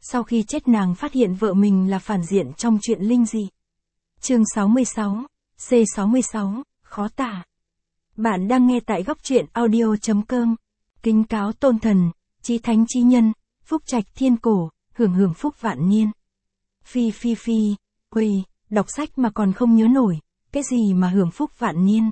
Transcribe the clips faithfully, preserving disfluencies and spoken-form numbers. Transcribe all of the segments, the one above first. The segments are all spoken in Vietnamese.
Sau khi chết nàng phát hiện vợ mình là phản diện trong chuyện linh dị. Chương sáu mươi sáu, C sáu mươi sáu, khó tả. Bạn đang nghe tại góc truyện audio.com. Kính cáo tôn thần, chí thánh chí nhân, phúc trạch thiên cổ, hưởng hưởng phúc vạn niên. Phi phi phi, quỳ, đọc sách mà còn không nhớ nổi, cái gì mà hưởng phúc vạn niên.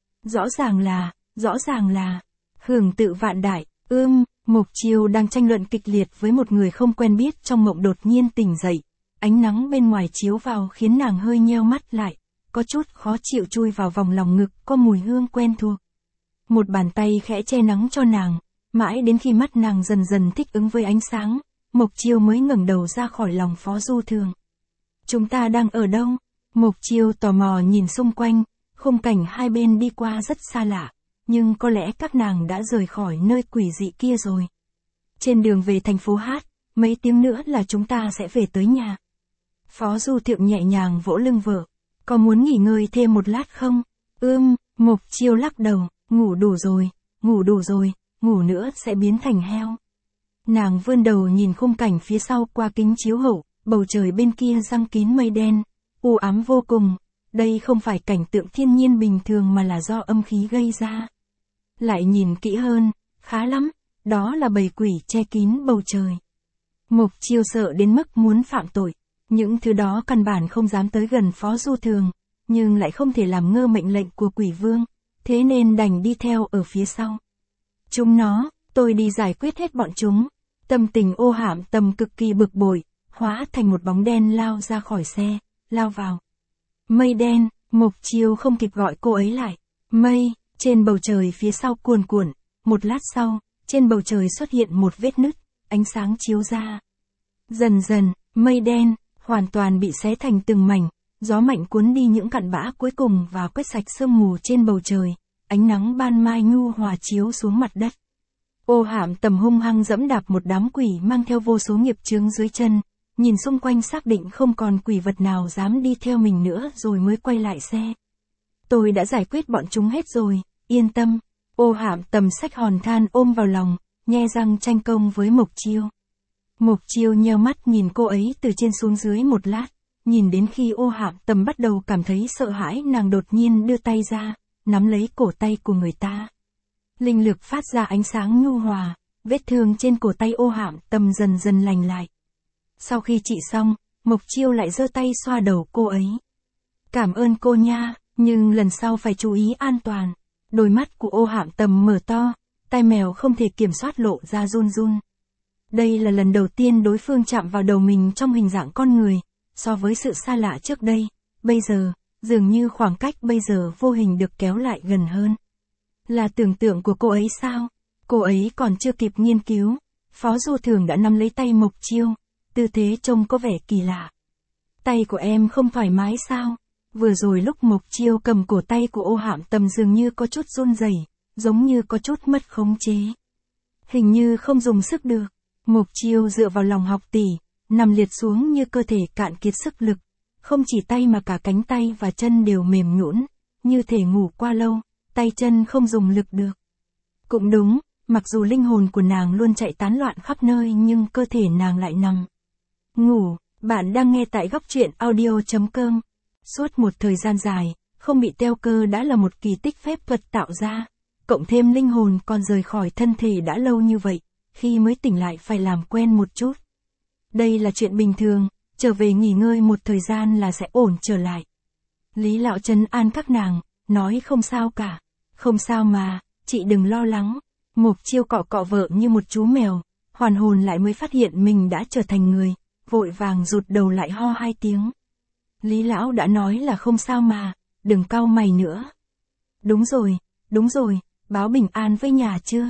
Rõ ràng là, rõ ràng là, hưởng tự vạn đại, ưm, Mộc Chiêu đang tranh luận kịch liệt với một người không quen biết trong mộng đột nhiên tỉnh dậy. Ánh nắng bên ngoài chiếu vào khiến nàng hơi nheo mắt lại, có chút khó chịu chui vào vòng lòng ngực có mùi hương quen thuộc. Một bàn tay khẽ che nắng cho nàng, mãi đến khi mắt nàng dần dần thích ứng với ánh sáng, Mộc Chiêu mới ngẩng đầu ra khỏi lòng Phó Du Thường. Chúng ta đang ở đâu? Mộc Chiêu tò mò nhìn xung quanh, khung cảnh hai bên đi qua rất xa lạ, nhưng có lẽ các nàng đã rời khỏi nơi quỷ dị kia rồi. Trên đường về thành phố Hát, mấy tiếng nữa là chúng ta sẽ về tới nhà. Phó Du Thượng nhẹ nhàng vỗ lưng vợ. Có muốn nghỉ ngơi thêm một lát không? Ưm, Mộc Chiêu lắc đầu, ngủ đủ rồi, ngủ đủ rồi, ngủ nữa sẽ biến thành heo. Nàng vươn đầu nhìn khung cảnh phía sau qua kính chiếu hậu, bầu trời bên kia giăng kín mây đen, u ám vô cùng. Đây không phải cảnh tượng thiên nhiên bình thường mà là do âm khí gây ra. Lại nhìn kỹ hơn, khá lắm, đó là bầy quỷ che kín bầu trời. Mộc Chiêu sợ đến mức muốn phạm tội. Những thứ đó căn bản không dám tới gần Phó Du Thường, nhưng lại không thể làm ngơ mệnh lệnh của quỷ vương, thế nên đành đi theo ở phía sau. Chúng nó, tôi đi giải quyết hết bọn chúng. Tâm tình Ô Hạm Tầm cực kỳ bực bội, hóa thành một bóng đen lao ra khỏi xe, lao vào. Mây đen, Mộc Chiêu không kịp gọi cô ấy lại. Mây, trên bầu trời phía sau cuồn cuộn, một lát sau, trên bầu trời xuất hiện một vết nứt, ánh sáng chiếu ra. Dần dần, mây đen hoàn toàn bị xé thành từng mảnh, gió mạnh cuốn đi những cặn bã cuối cùng và quét sạch sương mù trên bầu trời, ánh nắng ban mai nhu hòa chiếu xuống mặt đất. Ô Hạm Tầm hung hăng dẫm đạp một đám quỷ mang theo vô số nghiệp chướng dưới chân, nhìn xung quanh xác định không còn quỷ vật nào dám đi theo mình nữa rồi mới quay lại xe. Tôi đã giải quyết bọn chúng hết rồi, yên tâm. Ô Hạm Tầm xách hòn than ôm vào lòng, nhe răng tranh công với Mộc Chiêu. Mộc Chiêu nheo mắt nhìn cô ấy từ trên xuống dưới một lát, nhìn đến khi Ô Hạm Tầm bắt đầu cảm thấy sợ hãi nàng đột nhiên đưa tay ra, nắm lấy cổ tay của người ta. Linh lực phát ra ánh sáng nhu hòa, vết thương trên cổ tay Ô Hạm Tầm dần dần lành lại. Sau khi trị xong, Mộc Chiêu lại giơ tay xoa đầu cô ấy. Cảm ơn cô nha, nhưng lần sau phải chú ý an toàn. Đôi mắt của Ô Hạm Tầm mở to, tai mèo không thể kiểm soát lộ ra run run. Đây là lần đầu tiên đối phương chạm vào đầu mình trong hình dạng con người, so với sự xa lạ trước đây, bây giờ, dường như khoảng cách bây giờ vô hình được kéo lại gần hơn. Là tưởng tượng của cô ấy sao? Cô ấy còn chưa kịp nghiên cứu, Phó Du Thường đã nắm lấy tay Mộc Chiêu, tư thế trông có vẻ kỳ lạ. Tay của em không thoải mái sao? Vừa rồi lúc Mộc Chiêu cầm cổ tay của Ô Hạm Tầm dường như có chút run rẩy, giống như có chút mất khống chế. Hình như không dùng sức được. Mộc Chiêu dựa vào lòng học tỷ, nằm liệt xuống như cơ thể cạn kiệt sức lực. Không chỉ tay mà cả cánh tay và chân đều mềm nhũn, như thể ngủ qua lâu, tay chân không dùng lực được. Cũng đúng, mặc dù linh hồn của nàng luôn chạy tán loạn khắp nơi nhưng cơ thể nàng lại nằm ngủ. Bạn đang nghe tại góc truyện audio.com. Suốt một thời gian dài, không bị teo cơ đã là một kỳ tích phép thuật tạo ra. Cộng thêm linh hồn còn rời khỏi thân thể đã lâu như vậy, khi mới tỉnh lại phải làm quen một chút. Đây là chuyện bình thường, trở về nghỉ ngơi một thời gian là sẽ ổn trở lại. Lý Lão trấn an các nàng, nói không sao cả. Không sao mà, chị đừng lo lắng. Mộc Chiêu cọ cọ vợ như một chú mèo, hoàn hồn lại mới phát hiện mình đã trở thành người, vội vàng rụt đầu lại ho hai tiếng. Lý Lão đã nói là không sao mà, đừng cau mày nữa. Đúng rồi, đúng rồi, báo bình an với nhà chưa?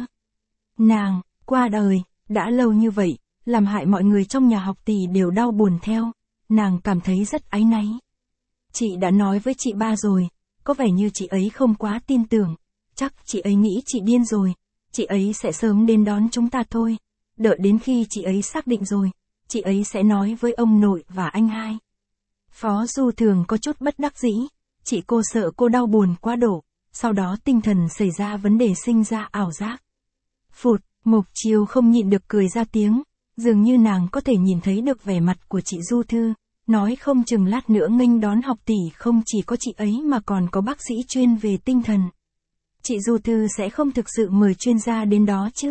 Nàng, qua đời, đã lâu như vậy, làm hại mọi người trong nhà học tỷ đều đau buồn theo, nàng cảm thấy rất áy náy. Chị đã nói với chị ba rồi, có vẻ như chị ấy không quá tin tưởng, chắc chị ấy nghĩ chị điên rồi, chị ấy sẽ sớm đến đón chúng ta thôi, đợi đến khi chị ấy xác định rồi, chị ấy sẽ nói với ông nội và anh hai. Phó Du Thường có chút bất đắc dĩ, chị cô sợ cô đau buồn quá độ, sau đó tinh thần xảy ra vấn đề sinh ra ảo giác. Phụt, Mộc Chiêu không nhịn được cười ra tiếng, Dường như nàng có thể nhìn thấy được vẻ mặt của chị Du Thư, nói không chừng lát nữa nghênh đón học tỷ không chỉ có chị ấy mà còn có bác sĩ chuyên về tinh thần. Chị Du Thư sẽ không thực sự mời chuyên gia đến đó chứ?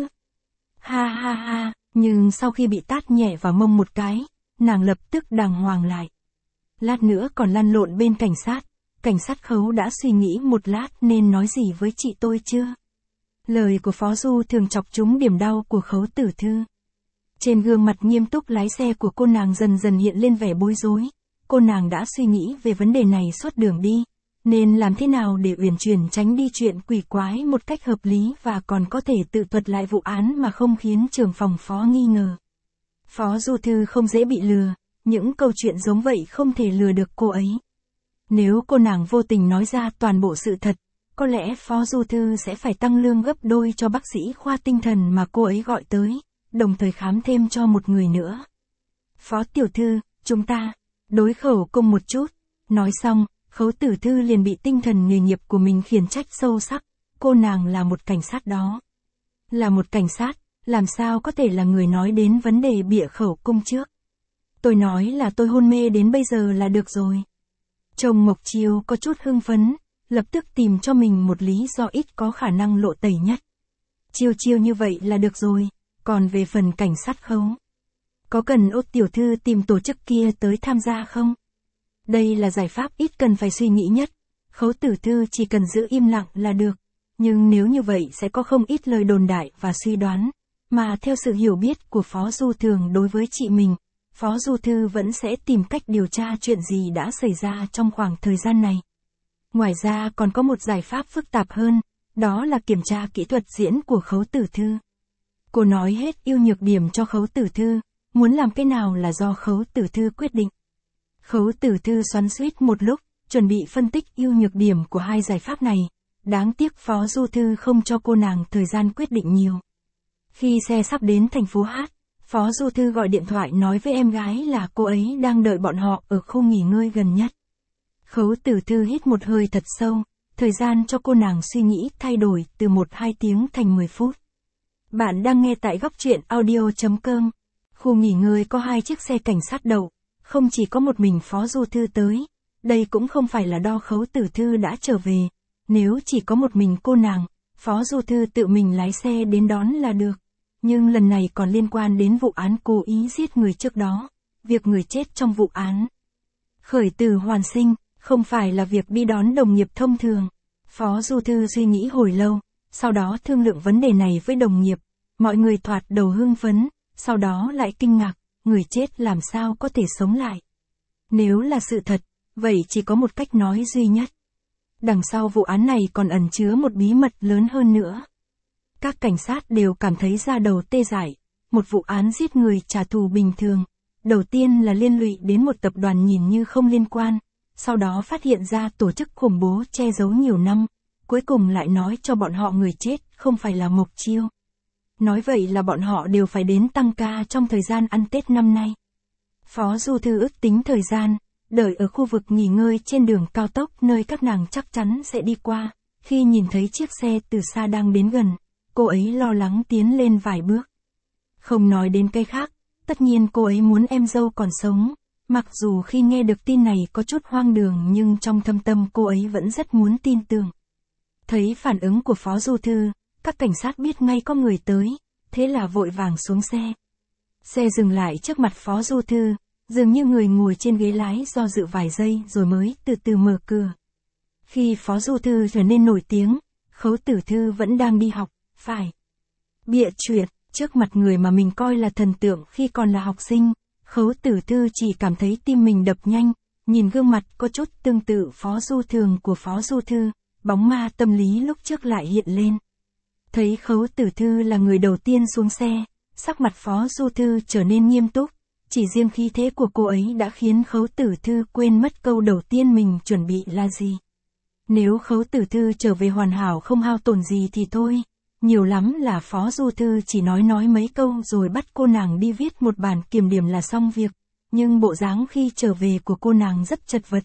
Ha ha ha, nhưng sau khi bị tát nhẹ vào mông một cái, nàng lập tức đàng hoàng lại. Lát nữa còn lăn lộn bên cảnh sát, cảnh sát Khấu đã suy nghĩ một lát nên nói gì với chị tôi chưa? Lời của Phó Du thường chọc trúng điểm đau của Khấu Tử Thư. Trên gương mặt nghiêm túc lái xe của cô nàng dần dần hiện lên vẻ bối rối, cô nàng đã suy nghĩ về vấn đề này suốt đường đi, nên làm thế nào để uyển chuyển tránh đi chuyện quỷ quái một cách hợp lý và còn có thể tự thuật lại vụ án mà không khiến trưởng phòng Phó nghi ngờ. Phó Du Thư không dễ bị lừa, những câu chuyện giống vậy không thể lừa được cô ấy. Nếu cô nàng vô tình nói ra toàn bộ sự thật, có lẽ Phó Du Thư sẽ phải tăng lương gấp đôi cho bác sĩ khoa tinh thần mà cô ấy gọi tới, đồng thời khám thêm cho một người nữa. Phó tiểu thư, chúng ta, đối khẩu cung một chút. Nói xong, Khấu Tử Thư liền bị tinh thần nghề nghiệp của mình khiển trách sâu sắc, cô nàng là một cảnh sát đó. Là một cảnh sát, làm sao có thể là người nói đến vấn đề bịa khẩu cung trước. Tôi nói là tôi hôn mê đến bây giờ là được rồi. Chồng Mộc Chiêu có chút hưng phấn, lập tức tìm cho mình một lý do ít có khả năng lộ tẩy nhất. Chiêu chiêu như vậy là được rồi, còn về phần cảnh sát Khấu, có cần Ốt tiểu thư tìm tổ chức kia tới tham gia không? Đây là giải pháp ít cần phải suy nghĩ nhất, Khấu Tử Thư chỉ cần giữ im lặng là được, nhưng nếu như vậy sẽ có không ít lời đồn đại và suy đoán, mà theo sự hiểu biết của Phó Du Thường đối với chị mình, Phó Du Thư vẫn sẽ tìm cách điều tra chuyện gì đã xảy ra trong khoảng thời gian này. Ngoài ra còn có một giải pháp phức tạp hơn, đó là kiểm tra kỹ thuật diễn của Khấu Tử Thư. Cô nói hết ưu nhược điểm cho Khấu Tử Thư, muốn làm cái nào là do Khấu Tử Thư quyết định. Khấu Tử Thư xoắn xuýt một lúc, chuẩn bị phân tích ưu nhược điểm của hai giải pháp này, đáng tiếc Phó Du Thư không cho cô nàng thời gian quyết định nhiều. Khi xe sắp đến thành phố Hát, Phó Du Thư gọi điện thoại nói với em gái là cô ấy đang đợi bọn họ ở khu nghỉ ngơi gần nhất. Khấu Tử Thư hít một hơi thật sâu, thời gian cho cô nàng suy nghĩ thay đổi từ một hai tiếng thành mười phút. Bạn đang nghe tại góc truyện audio chấm com. Khu nghỉ ngơi có hai chiếc xe cảnh sát đậu, không chỉ có một mình Phó Du Thư tới, đây cũng không phải là do Khấu Tử Thư đã trở về, nếu chỉ có một mình cô nàng, Phó Du Thư tự mình lái xe đến đón là được. Nhưng lần này còn liên quan đến vụ án cố ý giết người trước đó, việc người chết trong vụ án khởi tử hoàn sinh, không phải là việc đi đón đồng nghiệp thông thường. Phó Du Thư suy nghĩ hồi lâu, sau đó thương lượng vấn đề này với đồng nghiệp, mọi người thoạt đầu hưng phấn, sau đó lại kinh ngạc, người chết làm sao có thể sống lại. Nếu là sự thật, vậy chỉ có một cách nói duy nhất. Đằng sau vụ án này còn ẩn chứa một bí mật lớn hơn nữa. Các cảnh sát đều cảm thấy da đầu tê dại, một vụ án giết người trả thù bình thường, đầu tiên là liên lụy đến một tập đoàn nhìn như không liên quan, sau đó phát hiện ra tổ chức khủng bố che giấu nhiều năm, cuối cùng lại nói cho bọn họ người chết không phải là Mộc Chiêu. Nói vậy là bọn họ đều phải đến tăng ca trong thời gian ăn Tết năm nay. Phó Du Thư ước tính thời gian, đợi ở khu vực nghỉ ngơi trên đường cao tốc nơi các nàng chắc chắn sẽ đi qua, khi nhìn thấy chiếc xe từ xa đang đến gần, cô ấy lo lắng tiến lên vài bước. Không nói đến cái khác, tất nhiên cô ấy muốn em dâu còn sống, mặc dù khi nghe được tin này có chút hoang đường nhưng trong thâm tâm cô ấy vẫn rất muốn tin tưởng. Thấy phản ứng của Phó Du Thư, các cảnh sát biết ngay có người tới, thế là vội vàng xuống xe. Xe dừng lại trước mặt Phó Du Thư, dường như người ngồi trên ghế lái do dự vài giây rồi mới từ từ mở cửa. Khi Phó Du Thư trở nên nổi tiếng, Khấu Tử Thư vẫn đang đi học, phải bịa chuyện, trước mặt người mà mình coi là thần tượng khi còn là học sinh, Khấu Tử Thư chỉ cảm thấy tim mình đập nhanh, nhìn gương mặt có chút tương tự Phó Du Thường của Phó Du Thư, bóng ma tâm lý lúc trước lại hiện lên. Thấy Khấu Tử Thư là người đầu tiên xuống xe, sắc mặt Phó Du Thư trở nên nghiêm túc, chỉ riêng khí thế của cô ấy đã khiến Khấu Tử Thư quên mất câu đầu tiên mình chuẩn bị là gì. Nếu Khấu Tử Thư trở về hoàn hảo không hao tổn gì thì thôi, nhiều lắm là Phó Du Thư chỉ nói nói mấy câu rồi bắt cô nàng đi viết một bản kiểm điểm là xong việc, nhưng bộ dáng khi trở về của cô nàng rất chật vật,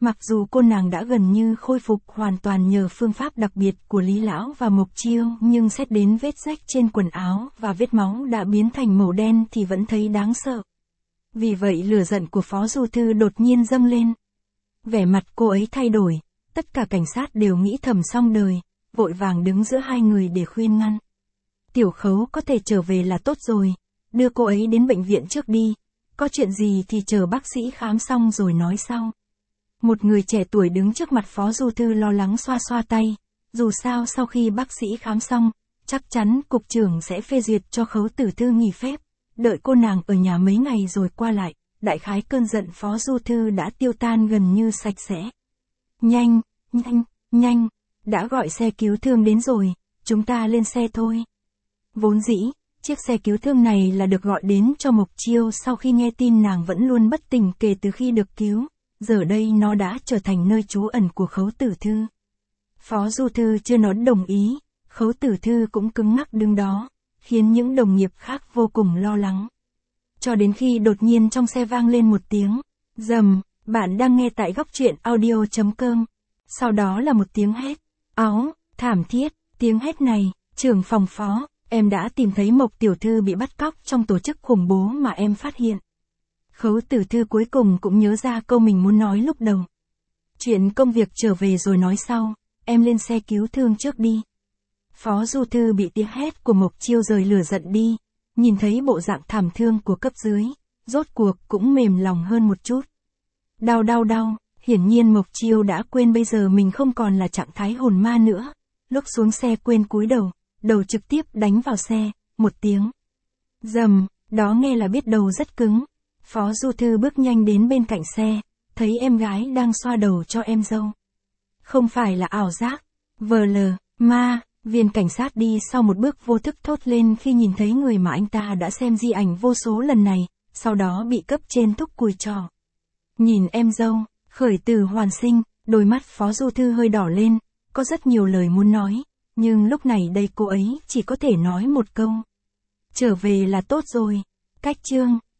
Mặc dù cô nàng đã gần như khôi phục hoàn toàn nhờ phương pháp đặc biệt của Lý Lão và Mộc Chiêu, nhưng xét đến vết rách trên quần áo và vết máu đã biến thành màu đen thì vẫn thấy đáng sợ. Vì vậy lửa giận của Phó Du Thư đột nhiên dâng lên. Vẻ mặt cô ấy thay đổi, tất cả cảnh sát đều nghĩ thầm xong đời, vội vàng đứng giữa hai người để khuyên ngăn. Tiểu Khấu có thể trở về là tốt rồi, đưa cô ấy đến bệnh viện trước đi, có chuyện gì thì chờ bác sĩ khám xong rồi nói sau. Một người trẻ tuổi đứng trước mặt Phó Du Thư lo lắng xoa xoa tay, dù sao sau khi bác sĩ khám xong, chắc chắn cục trưởng sẽ phê duyệt cho Khấu Tử Thư nghỉ phép, đợi cô nàng ở nhà mấy ngày rồi qua lại, đại khái cơn giận Phó Du Thư đã tiêu tan gần như sạch sẽ. Nhanh, nhanh, nhanh, đã gọi xe cứu thương đến rồi, chúng ta lên xe thôi. Vốn dĩ, chiếc xe cứu thương này là được gọi đến cho Mộc Chiêu sau khi nghe tin nàng vẫn luôn bất tỉnh kể từ khi được cứu, giờ đây nó đã trở thành nơi trú ẩn của Khấu Tử Thư. Phó Du Thư chưa nói đồng ý, Khấu Tử Thư cũng cứng ngắc đứng đó, khiến những đồng nghiệp khác vô cùng lo lắng. Cho đến khi đột nhiên trong xe vang lên một tiếng rầm, bạn đang nghe tại góc truyện audio chấm com. Sau đó là một tiếng hét, áo, thảm thiết, tiếng hét này, trưởng phòng Phó, em đã tìm thấy Mộc tiểu thư bị bắt cóc trong tổ chức khủng bố mà em phát hiện. Khấu Tử Thư cuối cùng cũng nhớ ra câu mình muốn nói lúc đầu. Chuyện công việc trở về rồi nói sau, em lên xe cứu thương trước đi. Phó Du Thư bị tiếng hét của Mộc Chiêu rời lửa giận đi, nhìn thấy bộ dạng thảm thương của cấp dưới, rốt cuộc cũng mềm lòng hơn một chút. Đau đau đau, hiển nhiên Mộc Chiêu đã quên bây giờ mình không còn là trạng thái hồn ma nữa, lúc xuống xe quên cúi đầu, đầu trực tiếp đánh vào xe, một tiếng rầm, đó nghe là biết đầu rất cứng. Phó Du Thư bước nhanh đến bên cạnh xe, thấy em gái đang xoa đầu cho em dâu. Không phải là ảo giác, vờ lờ, ma, viên cảnh sát đi sau một bước vô thức thốt lên khi nhìn thấy người mà anh ta đã xem di ảnh vô số lần này, sau đó bị cấp trên thúc cùi trò. Nhìn em dâu, khởi tử hoàn sinh, đôi mắt Phó Du Thư hơi đỏ lên, có rất nhiều lời muốn nói, nhưng lúc này đây cô ấy chỉ có thể nói một câu. Trở về là tốt rồi, cách chương.